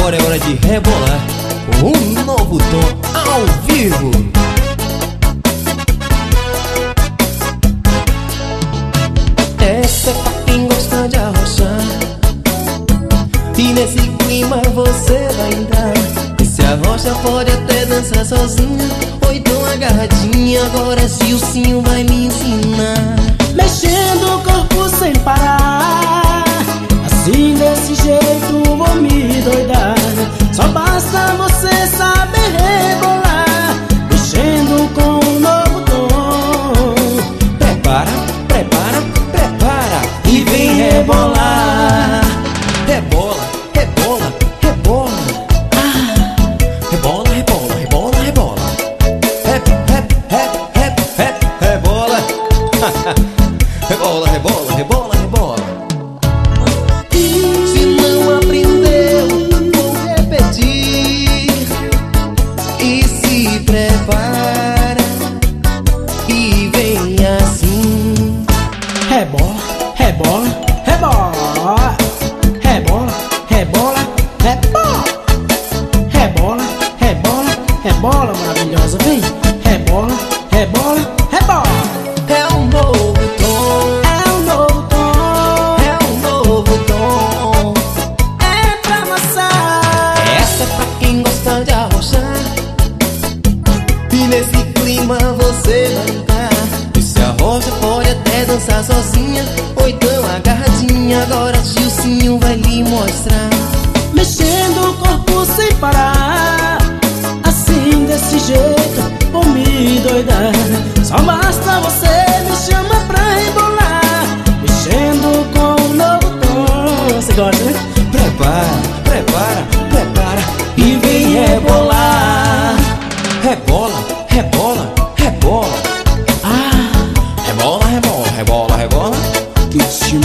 Agora é hora de rebolar com um novo tom ao vivo. Essa é pra quem gosta de arrochar, e nesse clima você vai entrar. E se arrocha pode até dançar sozinha, ou então agarradinha. Agora Gilcinho vai me ensinar. Mexendo o corpo sem parar, assim desse jeito vou me doidar. Só basta você saber rebolar, mexendo com um novo tom. Prepara, prepara, prepara e vem rebolar. Rebola, rebola, rebola. Rebola, rebola, rebola, rebola. Rep, rep, rep, rep, rep, rebola. Rebola, rebola, rebola, rebola. Se não aprendeu, vou repetir. E se prepara e vem assim. Rebola, rebola, rebola. Rebola, rebola, rebola. Rebola, rebola, rebola maravilhosa, vem. Rebola, rebola, rebola. É um novo tom, É um novo tom, é um novo tom. é pra amassar. Essa é pra quem gosta de arrochar, e nesse clima você vai entrar. E se arrocha pode até dançar sozinha, ou então agarradinha. Agora Gilcinho vai lhe mostrar. Mexendo o corpo sem parar, assim desse jeito vou me doidar. Só basta você me chamar pra rebolar, mexendo com um novo tom. Você gosta, né? Prepara, prepara, prepara e vem rebolar. Rebola, rebola, rebola. Ah, Rebola, rebola, rebola, rebola. que te